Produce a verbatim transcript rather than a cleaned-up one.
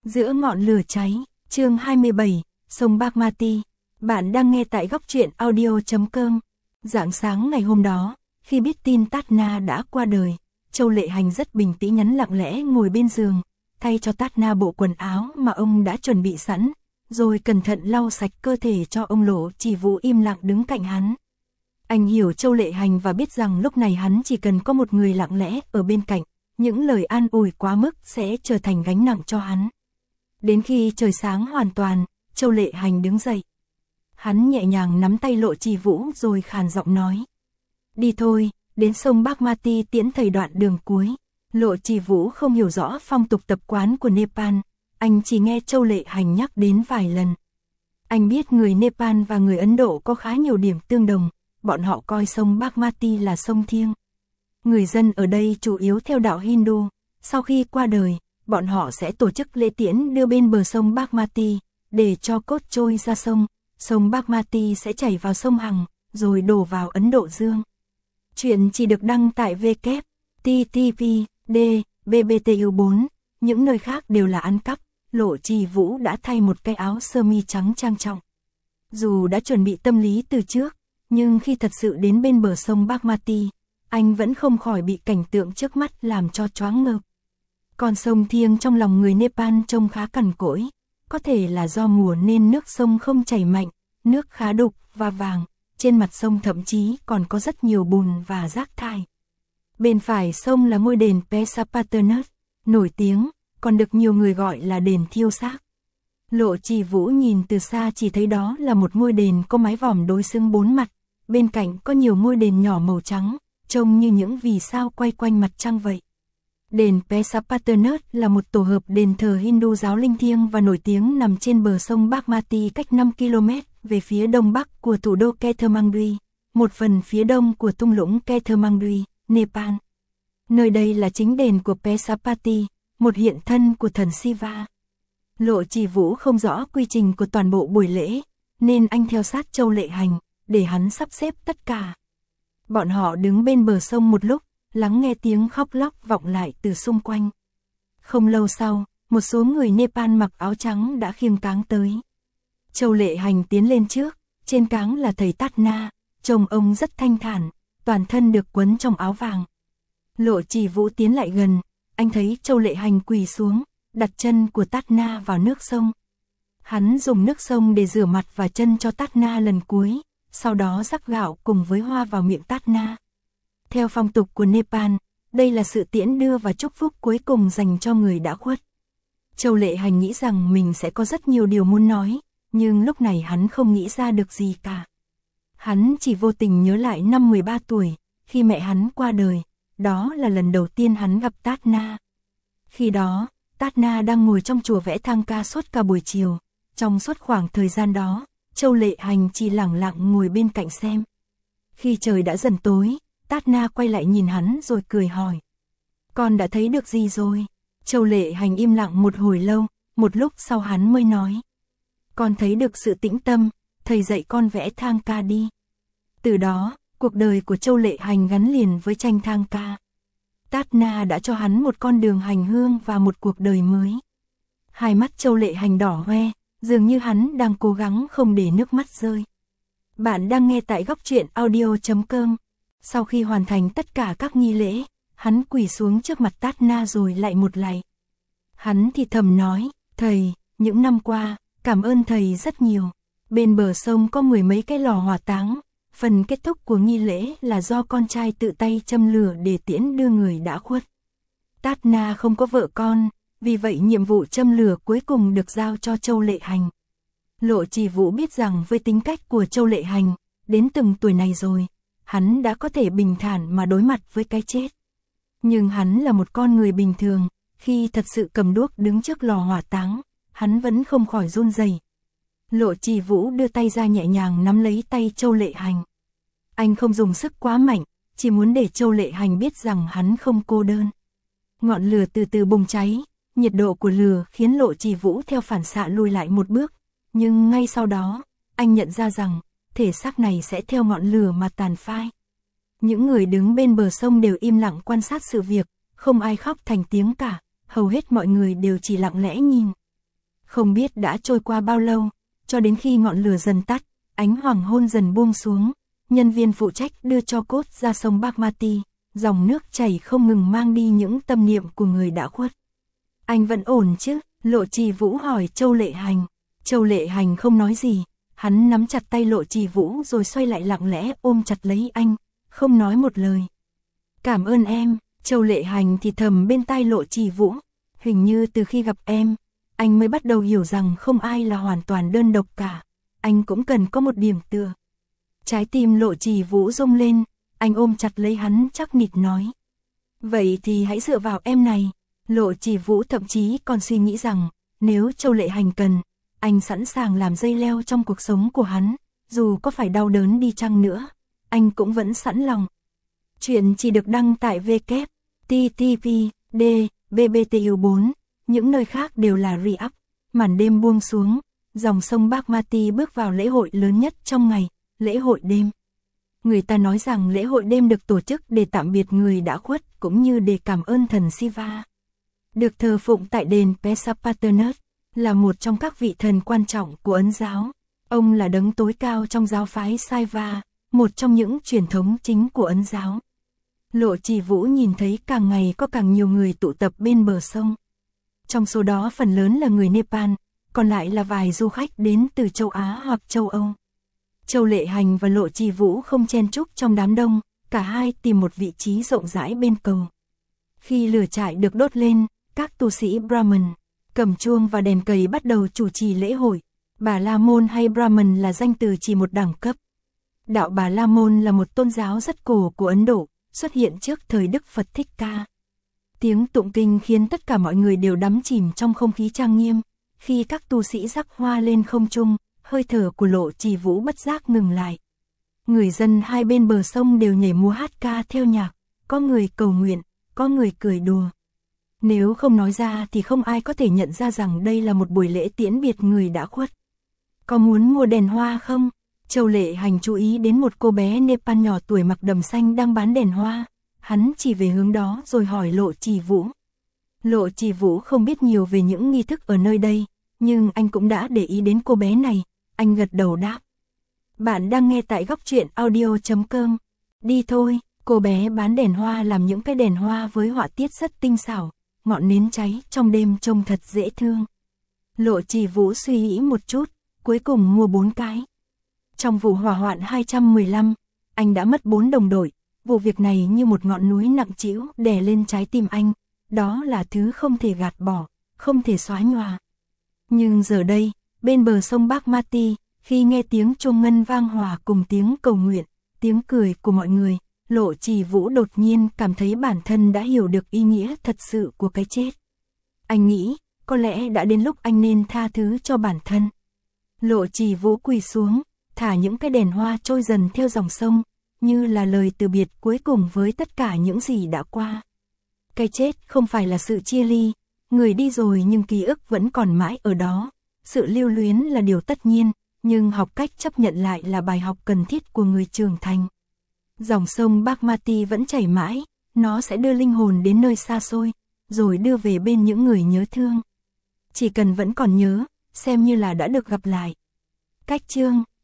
Giữa ngọn lửa cháy, chương hai mươi bảy, sông Bagmati. Bạn đang nghe tại góc truyện audio chấm com. Rạng sáng ngày hôm đó, khi biết tin Tát Na đã qua đời, Châu Lệ Hành rất bình tĩnh nhắn lặng lẽ ngồi bên giường, thay cho Tát Na bộ quần áo mà ông đã chuẩn bị sẵn, rồi cẩn thận lau sạch cơ thể cho ông Lộ Chỉ Vũ im lặng đứng cạnh hắn. Anh hiểu Châu Lệ Hành và biết rằng lúc này hắn chỉ cần có một người lặng lẽ ở bên cạnh, những lời an ủi quá mức sẽ trở thành gánh nặng cho hắn. Đến khi trời sáng hoàn toàn, Châu Lệ Hành đứng dậy. Hắn nhẹ nhàng nắm tay Lộ Chỉ Vũ rồi khàn giọng nói: "Đi thôi, đến sông Bagmati tiễn thầy đoạn đường cuối." Lộ Chỉ Vũ không hiểu rõ phong tục tập quán của Nepal, anh chỉ nghe Châu Lệ Hành nhắc đến vài lần. Anh biết người Nepal và người Ấn Độ có khá nhiều điểm tương đồng, bọn họ coi sông Bagmati là sông thiêng. Người dân ở đây chủ yếu theo đạo Hindu, sau khi qua đời, bọn họ sẽ tổ chức lễ tiễn đưa bên bờ sông Bagmati, để cho cốt trôi ra sông, sông Bagmati sẽ chảy vào sông Hằng, rồi đổ vào Ấn Độ Dương. Chuyện chỉ được đăng tại w w w chấm t t p d b b t u bốn, những nơi khác đều là ăn cắp. Lộ Chỉ Vũ đã thay một cái áo sơ mi trắng trang trọng. Dù đã chuẩn bị tâm lý từ trước, nhưng khi thật sự đến bên bờ sông Bagmati, anh vẫn không khỏi bị cảnh tượng trước mắt làm cho choáng ngợp. Con sông thiêng trong lòng người Nepal trông khá cằn cỗi, có thể là do mùa nên nước sông không chảy mạnh, nước khá đục và vàng, trên mặt sông thậm chí còn có rất nhiều bùn và rác thải. Bên phải sông là ngôi đền Pesapaternus, nổi tiếng, còn được nhiều người gọi là đền thiêu xác. Lộ Chỉ Vũ nhìn từ xa chỉ thấy đó là một ngôi đền có mái vòm đối xứng bốn mặt, bên cạnh có nhiều ngôi đền nhỏ màu trắng, trông như những vì sao quay quanh mặt trăng vậy. Đền Pesapaternus là một tổ hợp đền thờ Hindu giáo linh thiêng và nổi tiếng nằm trên bờ sông Bagmati cách năm ki lô mét về phía đông bắc của thủ đô Kathmandu, một phần phía đông của thung lũng Kathmandu, Nepal. Nơi đây là chính đền của Pesapati, một hiện thân của thần Shiva. Lộ Chỉ Vũ không rõ quy trình của toàn bộ buổi lễ, nên anh theo sát Châu Lệ Hành, để hắn sắp xếp tất cả. Bọn họ đứng bên bờ sông một lúc, lắng nghe tiếng khóc lóc vọng lại từ xung quanh. Không lâu sau, một số người Nepal mặc áo trắng đã khiêng cáng tới. Châu Lệ Hành tiến lên trước, trên cáng là thầy Tát Na, trông ông rất thanh thản, toàn thân được quấn trong áo vàng. Lộ Chỉ Vũ tiến lại gần, anh thấy Châu Lệ Hành quỳ xuống, đặt chân của Tát Na vào nước sông. Hắn dùng nước sông để rửa mặt và chân cho Tát Na lần cuối, sau đó rắc gạo cùng với hoa vào miệng Tát Na. Theo phong tục của Nepal, đây là sự tiễn đưa và chúc phúc cuối cùng dành cho người đã khuất. Châu Lệ Hành nghĩ rằng mình sẽ có rất nhiều điều muốn nói, nhưng lúc này hắn không nghĩ ra được gì cả. Hắn chỉ vô tình nhớ lại năm mười ba tuổi, khi mẹ hắn qua đời, đó là lần đầu tiên hắn gặp Tát Na. Khi đó, Tát Na đang ngồi trong chùa vẽ thang ca suốt cả buổi chiều, trong suốt khoảng thời gian đó, Châu Lệ Hành chỉ lẳng lặng ngồi bên cạnh xem. Khi trời đã dần tối, Tát Na quay lại nhìn hắn rồi cười hỏi: "Con đã thấy được gì rồi?" Châu Lệ Hành im lặng một hồi lâu, một lúc sau hắn mới nói: "Con thấy được sự tĩnh tâm, thầy dạy con vẽ thang ca đi." Từ đó, cuộc đời của Châu Lệ Hành gắn liền với tranh thang ca. Tát Na đã cho hắn một con đường hành hương và một cuộc đời mới. Hai mắt Châu Lệ Hành đỏ hoe, dường như hắn đang cố gắng không để nước mắt rơi. Bạn đang nghe tại góc truyện audio chấm com. Sau khi hoàn thành tất cả các nghi lễ, hắn quỳ xuống trước mặt Tát Na rồi lại một lạy. Hắn thì thầm nói: "Thầy, những năm qua, cảm ơn thầy rất nhiều." Bên bờ sông có mười mấy cái lò hỏa táng. Phần kết thúc của nghi lễ là do con trai tự tay châm lửa để tiễn đưa người đã khuất. Tát Na không có vợ con, vì vậy nhiệm vụ châm lửa cuối cùng được giao cho Châu Lệ Hành. Lộ Chỉ Vũ biết rằng với tính cách của Châu Lệ Hành, đến từng tuổi này rồi, hắn đã có thể bình thản mà đối mặt với cái chết. Nhưng hắn là một con người bình thường, khi thật sự cầm đuốc đứng trước lò hỏa táng, hắn vẫn không khỏi run rẩy. Lộ Chỉ Vũ đưa tay ra nhẹ nhàng nắm lấy tay Châu Lệ Hành. Anh không dùng sức quá mạnh, chỉ muốn để Châu Lệ Hành biết rằng hắn không cô đơn. Ngọn lửa từ từ bùng cháy, nhiệt độ của lửa khiến Lộ Chỉ Vũ theo phản xạ lùi lại một bước, nhưng ngay sau đó, anh nhận ra rằng thể xác này sẽ theo ngọn lửa mà tàn phai. Những người đứng bên bờ sông đều im lặng quan sát sự việc, không ai khóc thành tiếng cả, hầu hết mọi người đều chỉ lặng lẽ nhìn. Không biết đã trôi qua bao lâu, cho đến khi ngọn lửa dần tắt, ánh hoàng hôn dần buông xuống, nhân viên phụ trách đưa cho cốt ra sông Bagmati, dòng nước chảy không ngừng mang đi những tâm niệm của người đã khuất. Anh vẫn ổn chứ? Lộ Trì Vũ hỏi Châu Lệ Hành. Châu Lệ Hành không nói gì, hắn nắm chặt tay Lộ Trì Vũ rồi xoay lại lặng lẽ ôm chặt lấy anh, không nói một lời. Cảm ơn em, Châu Lệ Hành thì thầm bên tai Lộ Trì Vũ. Hình như từ khi gặp em, anh mới bắt đầu hiểu rằng không ai là hoàn toàn đơn độc cả, anh cũng cần có một điểm tựa. Trái tim Lộ Trì Vũ rung lên, anh ôm chặt lấy hắn chắc nịch nói. Vậy thì hãy dựa vào em này. Lộ Trì Vũ thậm chí còn suy nghĩ rằng, nếu Châu Lệ Hành cần, anh sẵn sàng làm dây leo trong cuộc sống của hắn, dù có phải đau đớn đi chăng nữa, anh cũng vẫn sẵn lòng. Chuyện chỉ được đăng tại W W W chấm T T P D B B T U bốn, những nơi khác đều là re-up. Màn đêm buông xuống, dòng sông Bagmati bước vào lễ hội lớn nhất trong ngày, lễ hội đêm. Người ta nói rằng lễ hội đêm được tổ chức để tạm biệt người đã khuất cũng như để cảm ơn thần Shiva. Được thờ phụng tại đền Pesapaternus, là một trong các vị thần quan trọng của Ấn giáo. Ông là đấng tối cao trong giáo phái Saiva, một trong những truyền thống chính của Ấn giáo. Lộ Trì Vũ nhìn thấy càng ngày có càng nhiều người tụ tập bên bờ sông. Trong số đó phần lớn là người Nepal, còn lại là vài du khách đến từ châu Á hoặc châu Âu. Châu Lệ Hành và Lộ Trì Vũ không chen chúc trong đám đông, cả hai tìm một vị trí rộng rãi bên cầu. Khi lửa trại được đốt lên, các tu sĩ Brahmin, cầm chuông và đèn cầy bắt đầu chủ trì lễ hội. Bà La Môn hay Brahmin là danh từ chỉ một đẳng cấp. Đạo Bà La Môn là một tôn giáo rất cổ của Ấn Độ, xuất hiện trước thời Đức Phật Thích Ca. Tiếng tụng kinh khiến tất cả mọi người đều đắm chìm trong không khí trang nghiêm. Khi các tu sĩ rắc hoa lên không trung, hơi thở của Lộ Trì Vũ bất giác ngừng lại. Người dân hai bên bờ sông đều nhảy múa hát ca theo nhạc, có người cầu nguyện, có người cười đùa. Nếu không nói ra thì không ai có thể nhận ra rằng đây là một buổi lễ tiễn biệt người đã khuất. Có muốn mua đèn hoa không? Châu Lệ Hành chú ý đến một cô bé Nepal nhỏ tuổi mặc đầm xanh đang bán đèn hoa. Hắn chỉ về hướng đó rồi hỏi Lộ Trì Vũ. Lộ Trì Vũ không biết nhiều về những nghi thức ở nơi đây, nhưng anh cũng đã để ý đến cô bé này. Anh gật đầu đáp. Bạn đang nghe tại góc truyện audio chấm com. Đi thôi. Cô bé bán đèn hoa làm những cái đèn hoa với họa tiết rất tinh xảo, ngọn nến cháy trong đêm trông thật dễ thương. Lộ Trì Vũ suy nghĩ một chút, cuối cùng mua bốn cái. Trong vụ hỏa hoạn hai trăm mười lăm, anh đã mất bốn đồng đội. Vụ việc này như một ngọn núi nặng trĩu đè lên trái tim anh. Đó là thứ không thể gạt bỏ, không thể xóa nhòa. Nhưng giờ đây, bên bờ sông Bagmati, khi nghe tiếng chuông ngân vang hòa cùng tiếng cầu nguyện, tiếng cười của mọi người, Lộ Trì Vũ đột nhiên cảm thấy bản thân đã hiểu được ý nghĩa thật sự của cái chết. Anh nghĩ, có lẽ đã đến lúc anh nên tha thứ cho bản thân. Lộ Trì Vũ quỳ xuống, thả những cái đèn hoa trôi dần theo dòng sông, như là lời từ biệt cuối cùng với tất cả những gì đã qua. Cái chết không phải là sự chia ly, người đi rồi nhưng ký ức vẫn còn mãi ở đó. Sự lưu luyến là điều tất nhiên, nhưng học cách chấp nhận lại là bài học cần thiết của người trưởng thành. Dòng sông Bagmati vẫn chảy mãi, nó sẽ đưa linh hồn đến nơi xa xôi, rồi đưa về bên những người nhớ thương. Chỉ cần vẫn còn nhớ, xem như là đã được gặp lại. Cách chương